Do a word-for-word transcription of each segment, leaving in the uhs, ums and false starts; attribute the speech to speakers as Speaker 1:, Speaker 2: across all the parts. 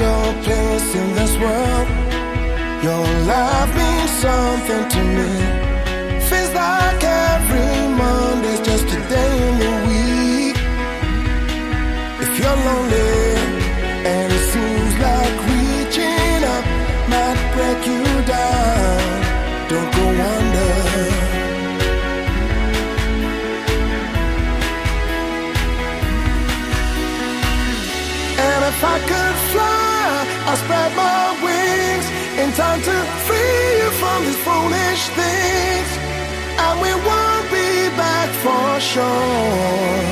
Speaker 1: your place in this world. Your love means something to me. Feels like every Monday's just a day in the week. If you're lonely and it seems like reaching up might break you down, don't go under. And if I could fly, I'll spread my wings in time to free you from these foolish things, and we won't be back for sure.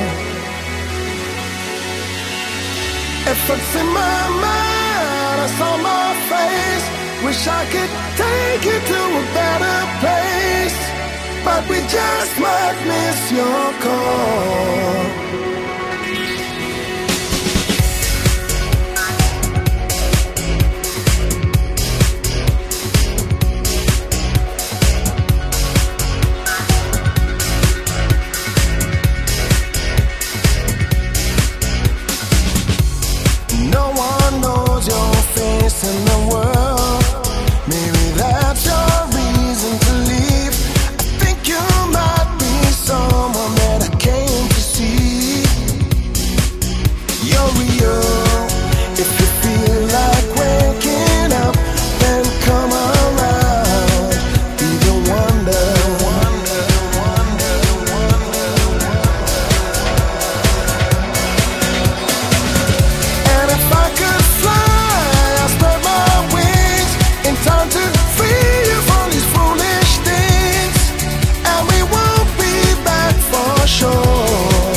Speaker 1: If it's in my mind, it's on my face. Wish I could take you to a better place, but we just might miss your call. In the world, maybe that's your reason to leave. I think you might be someone that I came to see. You're real. If you feel like waking up, then come around. Be the wonder, wonder, wonder, wonder, wonder. And if I could fly, time to free you from these foolish things, and we won't be back for sure.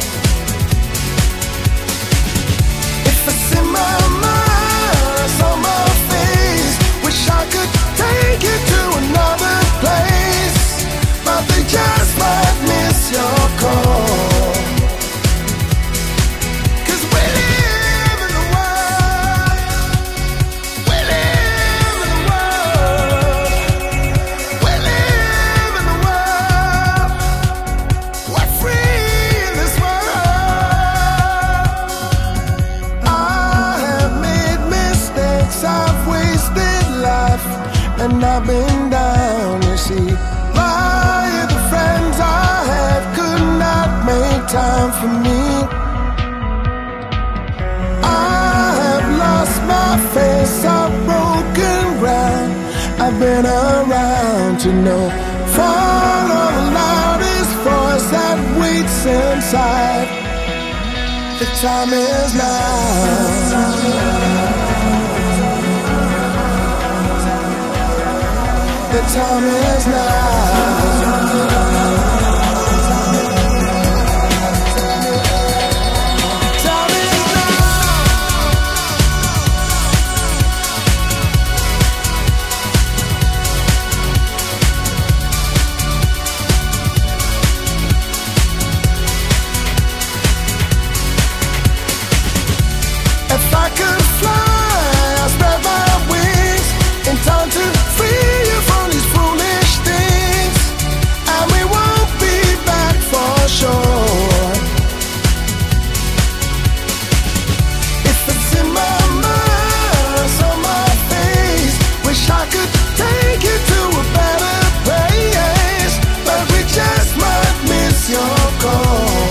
Speaker 1: If it's in my mind, it's on my face. Wish I could take you to another place, but they just might miss your call. And I've been down, you see. My the friends I had could not make time for me. I have lost my face, I've broken ground. I've been around to know. Follow the loudest voice that waits inside. The time is now. The time is now. If I could fly, I'll spread my wings in time to free you from these foolish things, and we won't be back for sure. If it's in my mind, it's on my face. Wish I could take you to a better place, but we just might miss your call.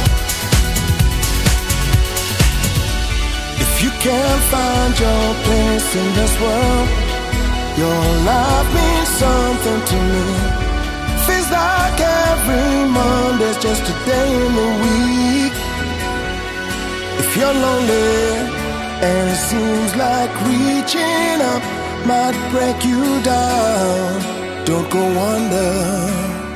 Speaker 1: If you can't find your place in this world, your life means something to me. Feels like every Monday's just a day in the week. If you're lonely and it seems like reaching up might break you down, don't go under.